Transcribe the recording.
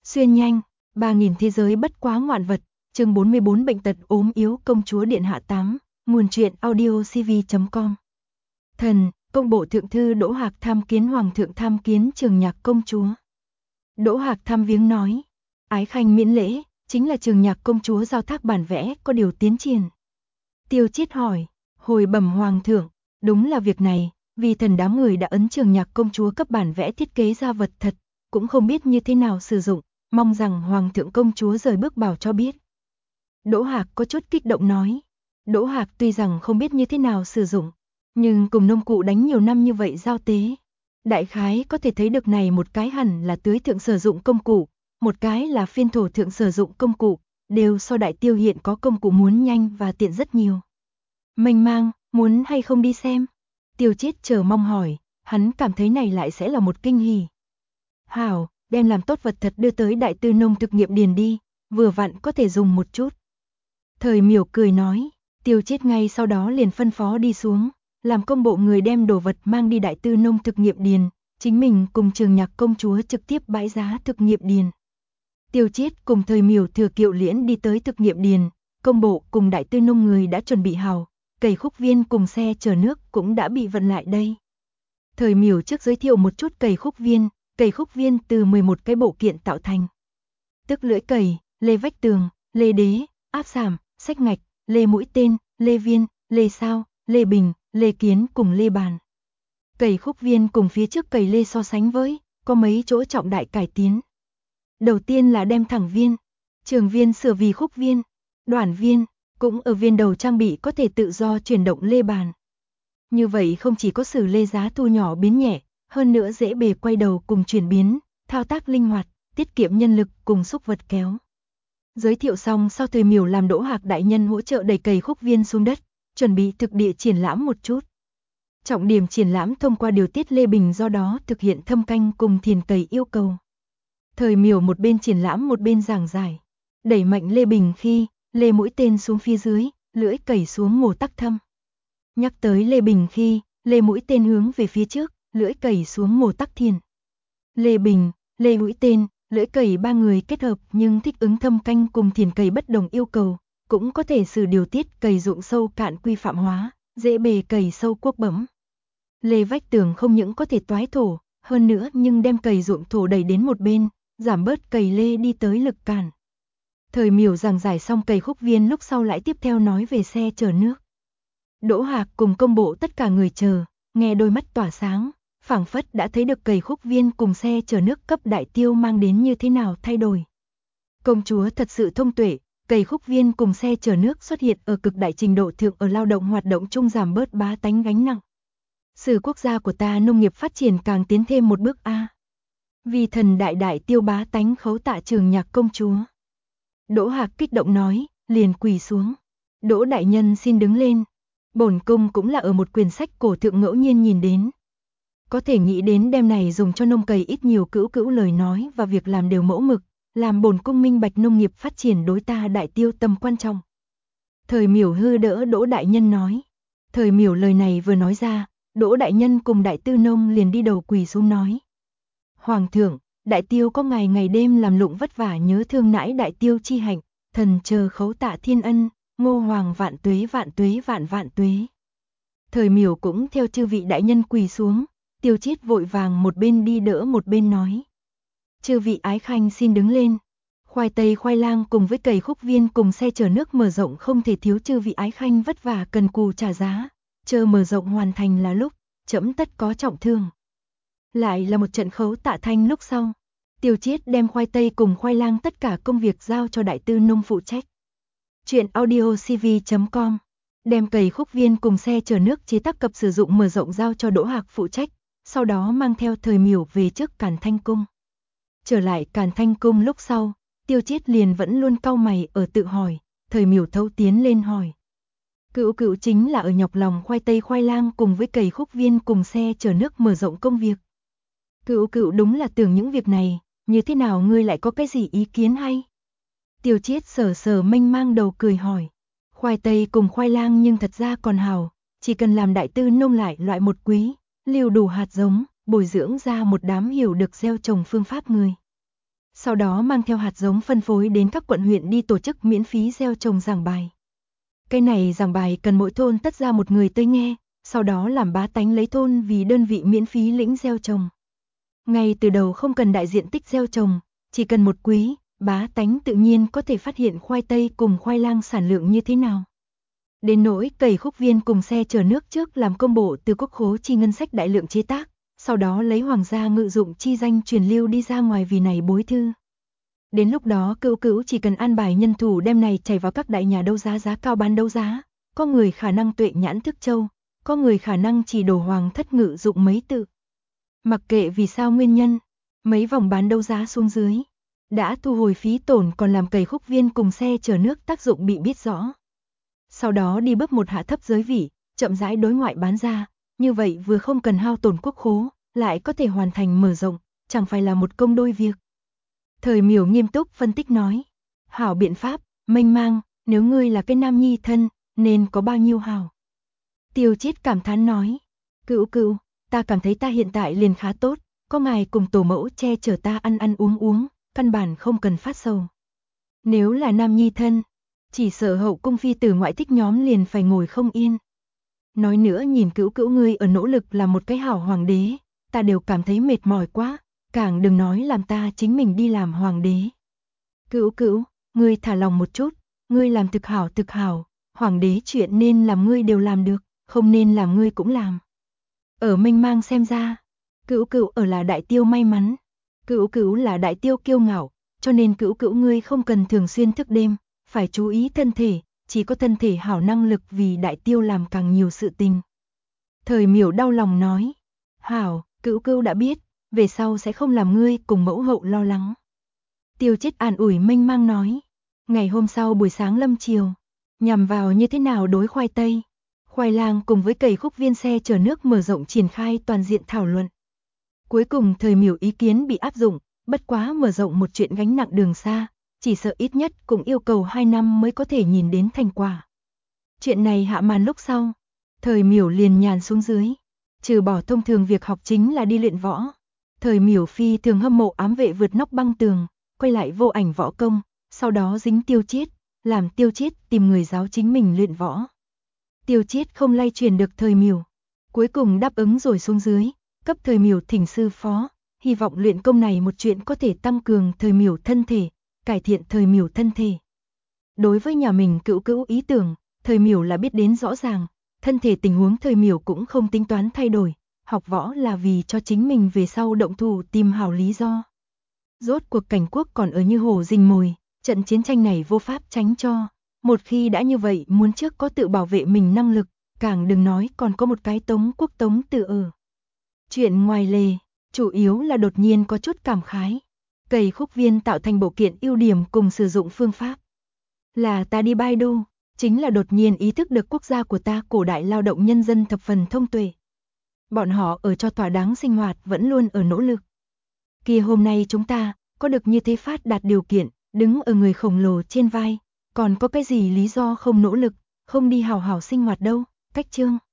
Xuyên nhanh, 3000 thế giới bất quá ngoạn vật, chương 44 bệnh tật ốm yếu công chúa điện hạ 8, nguồn truyện audiocv.com. Thần, công bộ thượng thư Đỗ Hạc tham kiến hoàng thượng tham kiến Trường Nhạc công chúa. Đỗ Hạc tham viếng nói, ái khanh miễn lễ, chính là Trường Nhạc công chúa giao thác bản vẽ có điều tiến triển. Tiêu Chiết hỏi, hồi bẩm hoàng thượng, đúng là việc này, vì thần đám người đã ấn Trường Nhạc công chúa cấp bản vẽ thiết kế ra vật thật, cũng không biết như thế nào sử dụng, mong rằng hoàng thượng công chúa rời bước bảo cho biết. Đỗ Hạc có chút kích động nói, Đỗ Hạc tuy rằng không biết như thế nào sử dụng, nhưng cùng nông cụ đánh nhiều năm như vậy giao tế, đại khái có thể thấy được này một cái hẳn là tưới thượng sử dụng công cụ, một cái là phiên thổ thượng sử dụng công cụ, đều so đại tiêu hiện có công cụ muốn nhanh và tiện rất nhiều. Mênh mang, muốn hay không đi xem? Tiêu Chiết chờ mong hỏi, hắn cảm thấy này lại sẽ là một kinh hỉ. Hảo, đem làm tốt vật thật đưa tới đại tư nông thực nghiệm điền đi, vừa vặn có thể dùng một chút. Thời Miểu cười nói, Tiêu Chiết ngay sau đó liền phân phó đi xuống, làm công bộ người đem đồ vật mang đi đại tư nông thực nghiệm điền, chính mình cùng Trường Nhạc công chúa trực tiếp bãi giá thực nghiệm điền. Tiêu Chiết cùng Thời Miểu thừa kiệu liễn đi tới thực nghiệm điền, công bộ cùng đại tư nông người đã chuẩn bị hào, cày khúc viên cùng xe chở nước cũng đã bị vận lại đây. Thời Miểu trước giới thiệu một chút cày khúc viên từ 11 cái bộ kiện tạo thành. Tức lưỡi cày, lê vách tường, lê đế, áp sàm, xách ngạch, lê mũi tên, lê viên, lê sao, lê bình, lê kiến cùng lê bàn. Cày khúc viên cùng phía trước cày lê so sánh với, có mấy chỗ trọng đại cải tiến. Đầu tiên là đem thẳng viên, trường viên sửa vì khúc viên, đoạn viên, cũng ở viên đầu trang bị có thể tự do chuyển động lê bàn. Như vậy không chỉ có sử lê giá thu nhỏ biến nhẹ, hơn nữa dễ bề quay đầu cùng chuyển biến, thao tác linh hoạt, tiết kiệm nhân lực cùng xúc vật kéo. Giới thiệu xong sau Thời Miểu làm Đỗ Hạc đại nhân hỗ trợ đẩy cày khúc viên xuống đất, chuẩn bị thực địa triển lãm một chút. Trọng điểm triển lãm thông qua điều tiết lê bình do đó thực hiện thâm canh cùng thiền cày yêu cầu. Thời Miểu một bên triển lãm một bên giảng giải, đẩy mạnh lê bình khi, lê mũi tên xuống phía dưới, lưỡi cày xuống mổ tắc thâm. Nhắc tới lê bình khi, lê mũi tên hướng về phía trước, lưỡi cày xuống mổ tắc thiền. Lê bình, lê mũi tên, lưỡi cày ba người kết hợp nhưng thích ứng thâm canh cùng thiền cày bất đồng yêu cầu, cũng có thể sử điều tiết cày dụng sâu cạn quy phạm hóa, dễ bề cày sâu cuốc bẫm. Lê vách tường không những có thể toái thổ, hơn nữa nhưng đem cày ruộng thổ đẩy đến một bên, giảm bớt cày lê đi tới lực cản. Thời Miểu giảng giải xong cày khúc viên lúc sau lại tiếp theo nói về xe chở nước. Đỗ Hạc cùng công bộ tất cả người chờ, nghe đôi mắt tỏa sáng, phảng phất đã thấy được cày khúc viên cùng xe chở nước cấp đại tiêu mang đến như thế nào thay đổi. Công chúa thật sự thông tuệ, cày khúc viên cùng xe chở nước xuất hiện ở cực đại trình độ thượng ở lao động hoạt động chung giảm bớt bá tánh gánh nặng. Sử quốc gia của ta nông nghiệp phát triển càng tiến thêm một bước a. Vì thần đại tiêu bá tánh khấu tạ Trường Nhạc công chúa. Đỗ Hạc kích động nói, liền quỳ xuống. Đỗ đại nhân xin đứng lên. Bổn cung cũng là ở một quyển sách cổ thượng ngẫu nhiên nhìn đến. Có thể nghĩ đến đêm này dùng cho nông cày ít nhiều cữu lời nói và việc làm đều mẫu mực, làm bổn cung minh bạch nông nghiệp phát triển đối ta đại tiêu tầm quan trọng. Thời Miểu hư đỡ Đỗ đại nhân nói. Thời Miểu lời này vừa nói ra, Đỗ đại nhân cùng đại tư nông liền đi đầu quỳ xuống nói. Hoàng thượng, đại tiêu có ngày đêm làm lụng vất vả nhớ thương nãi đại tiêu chi hạnh, thần chờ khấu tạ thiên ân, Ngô hoàng vạn tuế vạn tuế. Thời Miểu cũng theo chư vị đại nhân quỳ xuống, Tiêu Chiết vội vàng một bên đi đỡ một bên nói. Chư vị ái khanh xin đứng lên. Khoai tây khoai lang cùng với cày khúc viên cùng xe chở nước mở rộng không thể thiếu chư vị ái khanh vất vả cần cù trả giá, chờ mở rộng hoàn thành là lúc, trẫm tất có trọng thương. Lại là một trận khấu tạ thanh lúc sau, Tiêu Chiết đem khoai tây cùng khoai lang tất cả công việc giao cho đại tư nông phụ trách. Truyện audiocv.com, đem cày khúc viên cùng xe chở nước chế tác cập sử dụng mở rộng giao cho Đỗ Hạc phụ trách, sau đó mang theo Thời Miểu về trước Càn Thanh cung. Trở lại Càn Thanh cung lúc sau, Tiêu Chiết liền vẫn luôn cau mày ở tự hỏi, Thời Miểu thấu tiến lên hỏi. Cữu chính là ở nhọc lòng khoai tây khoai lang cùng với cày khúc viên cùng xe chở nước mở rộng công việc. Cữu đúng là tưởng những việc này, như thế nào ngươi lại có cái gì ý kiến hay? Tiêu Chiết sờ mênh mang đầu cười hỏi. Khoai tây cùng khoai lang nhưng thật ra còn hào, chỉ cần làm đại tư nông lại loại một quý, lưu đủ hạt giống, bồi dưỡng ra một đám hiểu được gieo trồng phương pháp người. Sau đó mang theo hạt giống phân phối đến các quận huyện đi tổ chức miễn phí gieo trồng giảng bài. Cái này giảng bài cần mỗi thôn tất ra một người tới nghe, sau đó làm bá tánh lấy thôn vì đơn vị miễn phí lĩnh gieo trồng. Ngay từ đầu không cần đại diện tích gieo trồng, chỉ cần một quý, bá tánh tự nhiên có thể phát hiện khoai tây cùng khoai lang sản lượng như thế nào. Đến nỗi cày khúc viên cùng xe chở nước trước làm công bộ từ quốc khố chi ngân sách đại lượng chế tác, sau đó lấy hoàng gia ngự dụng chi danh truyền lưu đi ra ngoài vì này bối thư. Đến lúc đó Cữu Cữu chỉ cần an bài nhân thủ đem này chảy vào các đại nhà đấu giá giá cao bán đấu giá, có người khả năng tuệ nhãn thức châu, có người khả năng chỉ đổ hoàng thất ngự dụng mấy tự. Mặc kệ vì sao nguyên nhân, mấy vòng bán đấu giá xuống dưới, đã thu hồi phí tổn còn làm cày khúc viên cùng xe chở nước tác dụng bị biết rõ. Sau đó đi bước một hạ thấp giới vị, chậm rãi đối ngoại bán ra, như vậy vừa không cần hao tổn quốc khố, lại có thể hoàn thành mở rộng, chẳng phải là một công đôi việc. Thời Miểu nghiêm túc phân tích nói, hảo biện pháp, mênh mang, nếu ngươi là cái nam nhi thân, nên có bao nhiêu hảo. Tiêu Chiết cảm thán nói, Cữu Cữu, ta cảm thấy ta hiện tại liền khá tốt, có ngài cùng tổ mẫu che chở ta ăn ăn uống, căn bản không cần phát sầu. Nếu là nam nhi thân, chỉ sợ hậu cung phi tử ngoại thích nhóm liền phải ngồi không yên. Nói nữa nhìn Cữu Cữu ngươi ở nỗ lực làm một cái hảo hoàng đế, ta đều cảm thấy mệt mỏi quá, càng đừng nói làm ta chính mình đi làm hoàng đế. Cữu Cữu, ngươi thả lòng một chút, ngươi làm thực hảo, hoàng đế chuyện nên làm ngươi đều làm được, không nên làm ngươi cũng làm. Ở mênh mang xem ra, Cữu Cữu ở là đại tiêu may mắn, Cữu Cữu là đại tiêu kiêu ngạo, cho nên Cữu Cữu ngươi không cần thường xuyên thức đêm, phải chú ý thân thể, chỉ có thân thể hảo năng lực vì đại tiêu làm càng nhiều sự tình. Thời Miểu đau lòng nói, hảo, Cữu Cữu đã biết, về sau sẽ không làm ngươi cùng mẫu hậu lo lắng. Tiêu Chiết an ủi mênh mang nói, ngày hôm sau buổi sáng lâm chiều, nhằm vào như thế nào đối khoai tây, khoai lang cùng với cày khúc viên xe chở nước mở rộng triển khai toàn diện thảo luận. Cuối cùng Thời Miểu ý kiến bị áp dụng, bất quá mở rộng một chuyện gánh nặng đường xa, chỉ sợ ít nhất cũng yêu cầu 2 năm mới có thể nhìn đến thành quả. Chuyện này hạ màn lúc sau, Thời Miểu liền nhàn xuống dưới, trừ bỏ thông thường việc học chính là đi luyện võ. Thời Miểu phi thường hâm mộ ám vệ vượt nóc băng tường, quay lại vô ảnh võ công, sau đó dính Tiêu Chiết, làm Tiêu Chiết tìm người giáo chính mình luyện võ. Tiêu Chiết không lay truyền được Thời Miểu, cuối cùng đáp ứng rồi xuống dưới, cấp Thời Miểu thỉnh sư phó, hy vọng luyện công này một chuyện có thể tăng cường Thời Miểu thân thể, cải thiện Thời Miểu thân thể. Đối với nhà mình Cữu Cữu ý tưởng, Thời Miểu là biết đến rõ ràng, thân thể tình huống Thời Miểu cũng không tính toán thay đổi, học võ là vì cho chính mình về sau động thủ tìm hảo lý do. Rốt cuộc cảnh quốc còn ở như hổ rình mồi, trận chiến tranh này vô pháp tránh cho, một khi đã như vậy muốn trước có tự bảo vệ mình năng lực, càng đừng nói còn có một cái Tống Quốc Tống Tử ở. Chuyện ngoài lề, chủ yếu là đột nhiên có chút cảm khái. Cày khúc viên tạo thành bộ kiện ưu điểm cùng sử dụng phương pháp. Là ta đi Baidu, chính là đột nhiên ý thức được quốc gia của ta cổ đại lao động nhân dân thập phần thông tuệ. Bọn họ ở cho thỏa đáng sinh hoạt vẫn luôn ở nỗ lực. Kia hôm nay chúng ta có được như thế phát đạt điều kiện, đứng ở người khổng lồ trên vai, còn có cái gì lý do không nỗ lực, không đi hào hào sinh hoạt đâu, cách chương.